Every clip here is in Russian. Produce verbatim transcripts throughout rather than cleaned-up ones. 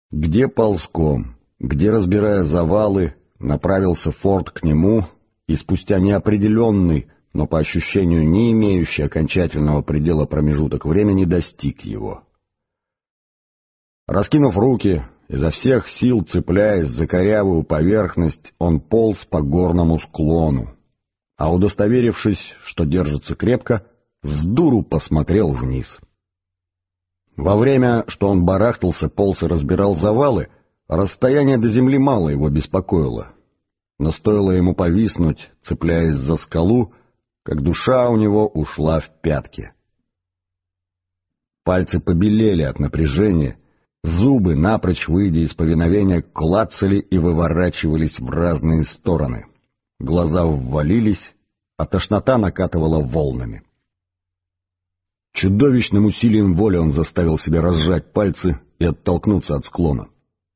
Где ползком, где, разбирая завалы, направился Форд к нему, и спустя неопределенный, но по ощущению не имеющий окончательного предела промежуток времени, достиг его. Раскинув руки, изо всех сил цепляясь за корявую поверхность, он полз по горному склону, а удостоверившись, что держится крепко, с дуру посмотрел вниз. Во время, что он барахтался, полз и разбирал завалы, расстояние до земли мало его беспокоило. Но стоило ему повиснуть, цепляясь за скалу, как душа у него ушла в пятки. Пальцы побелели от напряжения, зубы, напрочь выйдя из повиновения, клацали и выворачивались в разные стороны. Глаза ввалились, а тошнота накатывала волнами. Чудовищным усилием воли он заставил себя разжать пальцы и оттолкнуться от склона.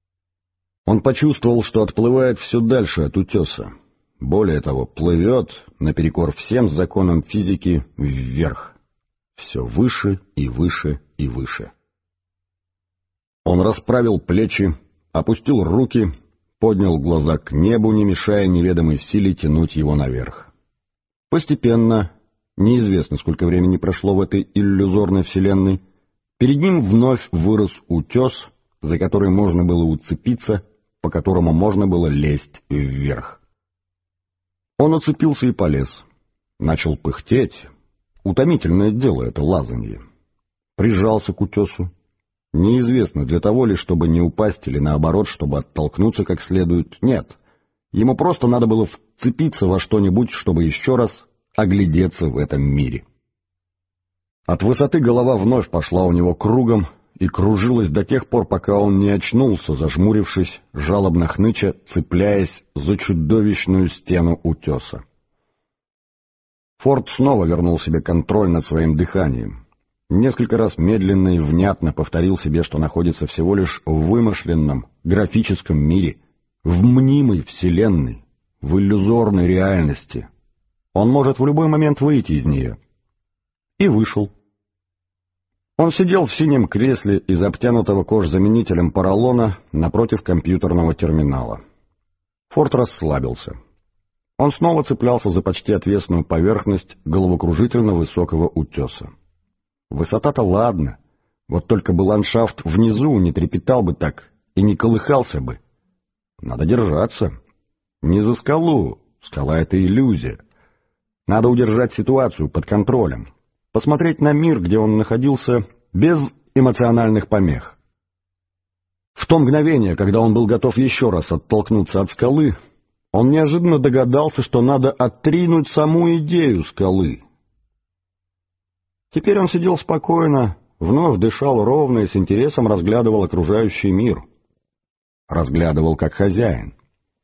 Он почувствовал, что отплывает все дальше от утеса. Более того, плывет, наперекор всем законам физики, вверх. Все выше и выше и выше. Он расправил плечи, опустил руки, поднял глаза к небу, не мешая неведомой силе тянуть его наверх. Постепенно, неизвестно, сколько времени прошло в этой иллюзорной вселенной, перед ним вновь вырос утес, за который можно было уцепиться, по которому можно было лезть вверх. Он уцепился и полез. Начал пыхтеть. Утомительное дело это лазанье. Прижался к утесу. Неизвестно, для того ли, чтобы не упасть, или наоборот, чтобы оттолкнуться как следует. Нет. Ему просто надо было вцепиться во что-нибудь, чтобы еще раз оглядеться в этом мире. От высоты голова вновь пошла у него кругом и кружилась до тех пор, пока он не очнулся, зажмурившись, жалобно хныча, цепляясь за чудовищную стену утеса. Форд снова вернул себе контроль над своим дыханием. Несколько раз медленно и внятно повторил себе, что находится всего лишь в вымышленном, графическом мире, в мнимой вселенной, в иллюзорной реальности. Он может в любой момент выйти из нее. И вышел. Он сидел в синем кресле из обтянутого кожзаменителем поролона напротив компьютерного терминала. Форд расслабился. Он снова цеплялся за почти отвесную поверхность головокружительно высокого утеса. Высота-то ладно, вот только бы ландшафт внизу не трепетал бы так и не колыхался бы. Надо держаться. Не за скалу, скала — это иллюзия. Надо удержать ситуацию под контролем, посмотреть на мир, где он находился, без эмоциональных помех. В то мгновение, когда он был готов еще раз оттолкнуться от скалы, он неожиданно догадался, что надо отринуть саму идею скалы. Теперь он сидел спокойно, вновь дышал ровно и с интересом разглядывал окружающий мир. Разглядывал как хозяин.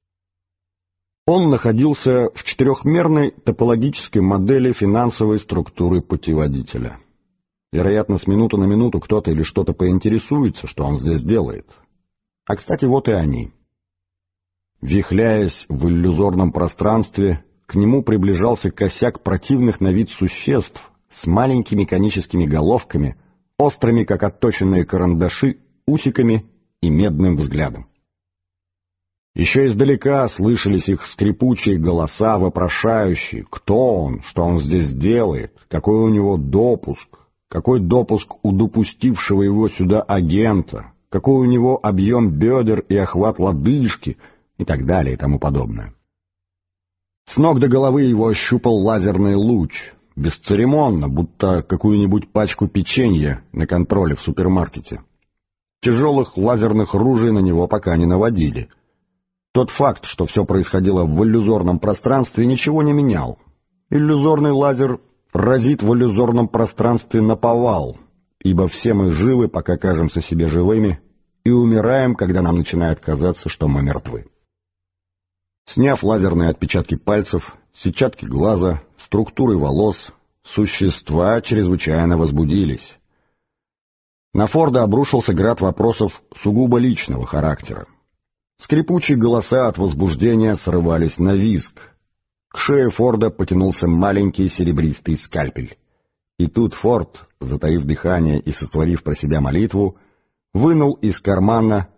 Он находился в четырехмерной топологической модели финансовой структуры путеводителя. Вероятно, с минуты на минуту кто-то или что-то поинтересуется, что он здесь делает. А, кстати, вот и они. Вихляясь в иллюзорном пространстве, к нему приближался косяк противных на вид существ с маленькими коническими головками, острыми, как отточенные карандаши, усиками и медным взглядом. Еще издалека слышались их скрипучие голоса, вопрошающие, кто он, что он здесь делает, какой у него допуск, какой допуск у допустившего его сюда агента, какой у него объем бедер и охват лодыжки и так далее и тому подобное. С ног до головы его ощупал лазерный луч, бесцеремонно, будто какую-нибудь пачку печенья на контроле в супермаркете. Тяжелых лазерных ружей на него пока не наводили. Тот факт, что все происходило в иллюзорном пространстве, ничего не менял. Иллюзорный лазер разит в иллюзорном пространстве наповал, ибо все мы живы, пока кажемся себе живыми, и умираем, когда нам начинает казаться, что мы мертвы. Сняв лазерные отпечатки пальцев, сетчатки глаза, структуры волос, существа чрезвычайно возбудились. На Форда обрушился град вопросов сугубо личного характера. Скрипучие голоса от возбуждения срывались на визг. К шее Форда потянулся маленький серебристый скальпель. И тут Форд, затаив дыхание и сотворив про себя молитву, вынул из кармана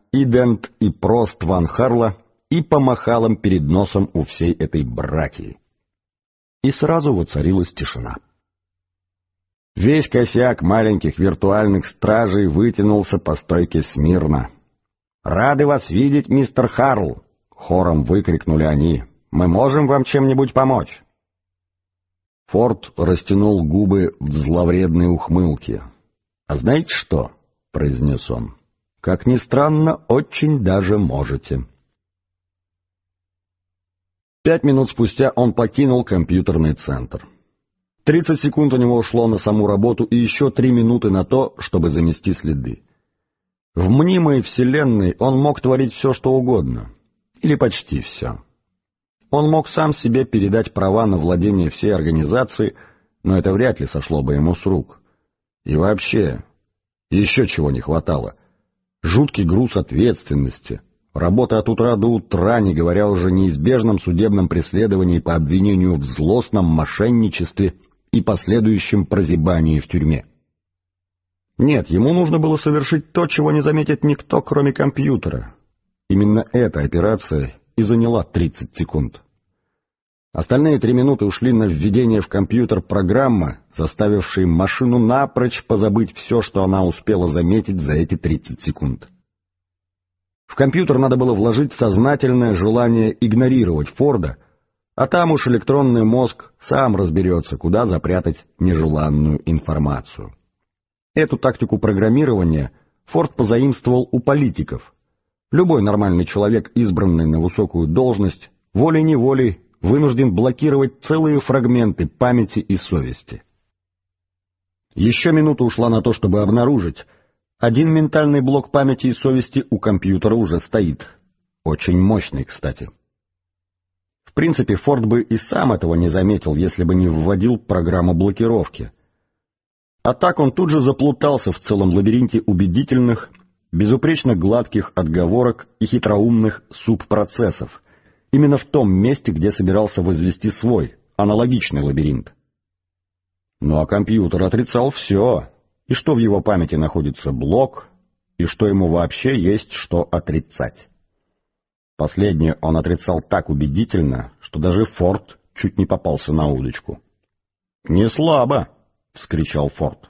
Идент и Прост Ван Харла и помахал им перед носом у всей этой братьи. И сразу воцарилась тишина. Весь косяк маленьких виртуальных стражей вытянулся по стойке смирно. «Рады вас видеть, мистер Харл!» — хором выкрикнули они. «Мы можем вам чем-нибудь помочь?» Форд растянул губы в зловредной ухмылке. «А знаете что?» — произнес он. «Как ни странно, очень даже можете». Пять минут спустя он покинул компьютерный центр. Тридцать секунд у него ушло на саму работу и еще три минуты на то, чтобы замести следы. В мнимой вселенной он мог творить все, что угодно. Или почти все. Он мог сам себе передать права на владение всей организацией, но это вряд ли сошло бы ему с рук. И вообще, еще чего не хватало. Жуткий груз ответственности. Работа от утра до утра, не говоря уже о неизбежном судебном преследовании по обвинению в злостном мошенничестве и последующем прозябании в тюрьме. Нет, ему нужно было совершить то, чего не заметит никто, кроме компьютера. Именно эта операция и заняла тридцать секунд. Остальные три минуты ушли на введение в компьютер программы, заставившей машину напрочь позабыть все, что она успела заметить за эти тридцать секунд. В компьютер надо было вложить сознательное желание игнорировать Форда, а там уж электронный мозг сам разберется, куда запрятать нежеланную информацию. Эту тактику программирования Форд позаимствовал у политиков. Любой нормальный человек, избранный на высокую должность, волей-неволей вынужден блокировать целые фрагменты памяти и совести. Еще минута ушла на то, чтобы обнаружить. Один ментальный блок памяти и совести у компьютера уже стоит. Очень мощный, кстати. В принципе, Форд бы и сам этого не заметил, если бы не вводил программу блокировки. А так он тут же заплутался в целом лабиринте убедительных, безупречно гладких отговорок и хитроумных субпроцессов, именно в том месте, где собирался возвести свой, аналогичный лабиринт. Ну а компьютер отрицал все, и что в его памяти находится блок, и что ему вообще есть что отрицать. Последнее он отрицал так убедительно, что даже Форд чуть не попался на удочку. «Не слабо!» — вскричал Форд.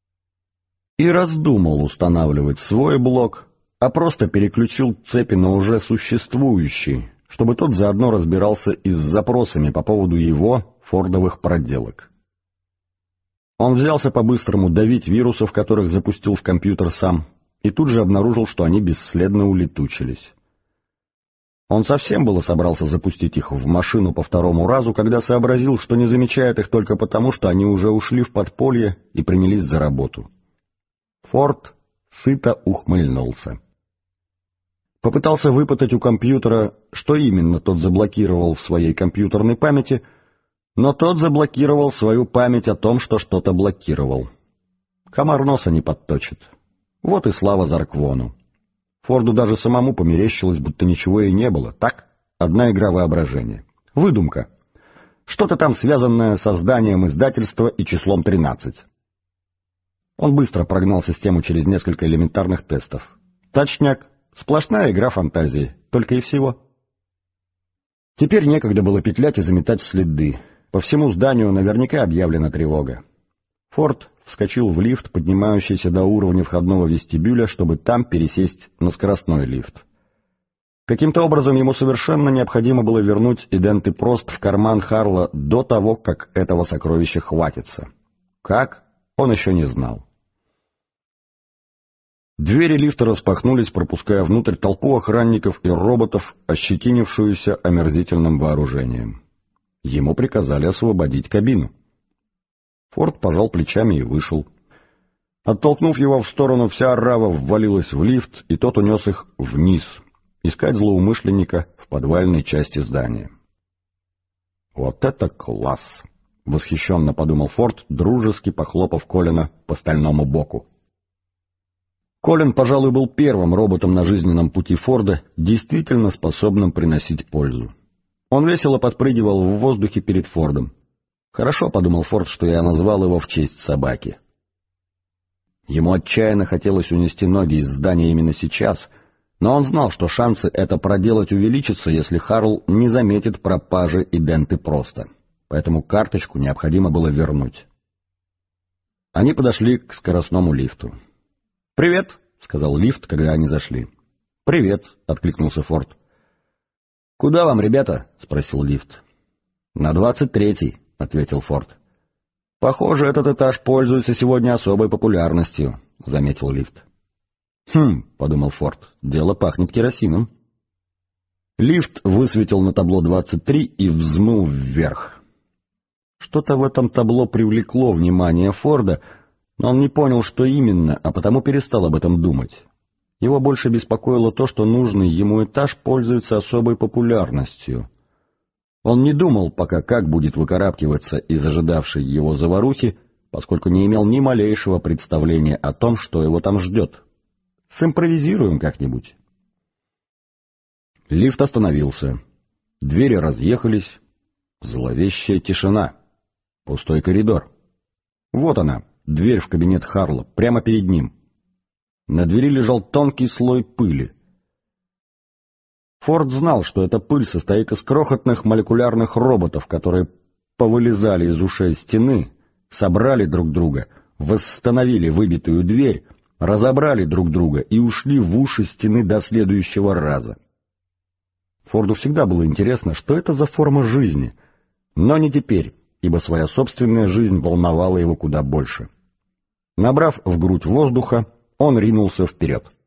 И раздумал устанавливать свой блок, а просто переключил цепи на уже существующий, чтобы тот заодно разбирался и с запросами по поводу его, фордовых проделок. Он взялся по-быстрому давить вирусов, которых запустил в компьютер сам, и тут же обнаружил, что они бесследно улетучились. Он совсем было собрался запустить их в машину по второму разу, когда сообразил, что не замечает их только потому, что они уже ушли в подполье и принялись за работу. Форд сыто ухмыльнулся. Попытался выпытать у компьютера, что именно тот заблокировал в своей компьютерной памяти, но тот заблокировал свою память о том, что что-то блокировал. Комар носа не подточит. Вот и слава Зарквону. Форду даже самому померещилось, будто ничего и не было. Так, одна игра воображения. Выдумка. Что-то там связанное с созданием издательства и числом тринадцать. Он быстро прогнал систему через несколько элементарных тестов. Точняк, сплошная игра фантазии, только и всего. Теперь некогда было петлять и заметать следы. По всему зданию наверняка объявлена тревога. Форд вскочил в лифт, поднимающийся до уровня входного вестибюля, чтобы там пересесть на скоростной лифт. Каким-то образом ему совершенно необходимо было вернуть Идент и Прост в карман Харла до того, как этого сокровища хватится. Как? Он еще не знал. Двери лифта распахнулись, пропуская внутрь толпу охранников и роботов, ощетинившуюся омерзительным вооружением. Ему приказали освободить кабину. Форд пожал плечами и вышел. Оттолкнув его в сторону, вся орава ввалилась в лифт, и тот унес их вниз, искать злоумышленника в подвальной части здания. «Вот это класс!» — восхищенно подумал Форд, дружески похлопав Колина по стальному боку. Колин, пожалуй, был первым роботом на жизненном пути Форда, действительно способным приносить пользу. Он весело подпрыгивал в воздухе перед Фордом. «Хорошо», — подумал Форд, — что я назвал его в честь собаки. Ему отчаянно хотелось унести ноги из здания именно сейчас, Но он знал, что шансы это проделать увеличатся, если Харл не заметит пропажи иденты просто. Поэтому карточку необходимо было вернуть. Они подошли к скоростному лифту. «Привет», — сказал лифт, когда они зашли. «Привет», — откликнулся Форд. «Куда вам, ребята?» — спросил лифт. «На двадцать третий», — ответил Форд. «Похоже, этот этаж пользуется сегодня особой популярностью», — заметил лифт. «Хм», — подумал Форд, — «дело пахнет керосином». Лифт высветил на табло двадцать три и взмыл вверх. Что-то в этом табло привлекло внимание Форда, но он не понял, что именно, а потому перестал об этом думать. Его больше беспокоило то, что нужный ему этаж пользуется особой популярностью. Он не думал пока, как будет выкарабкиваться из ожидавшей его заварухи, поскольку не имел ни малейшего представления о том, что его там ждет. Симпровизируем как-нибудь. Лифт остановился. Двери разъехались. Зловещая тишина. Пустой коридор. Вот она, дверь в кабинет Харла, прямо перед ним. На двери лежал тонкий слой пыли. Форд знал, что эта пыль состоит из крохотных молекулярных роботов, которые повылезали из ушей стены, собрали друг друга, восстановили выбитую дверь, разобрали друг друга и ушли в уши стены до следующего раза. Форду всегда было интересно, что это за форма жизни, но не теперь, ибо своя собственная жизнь волновала его куда больше. Набрав в грудь воздуха, он ринулся вперед.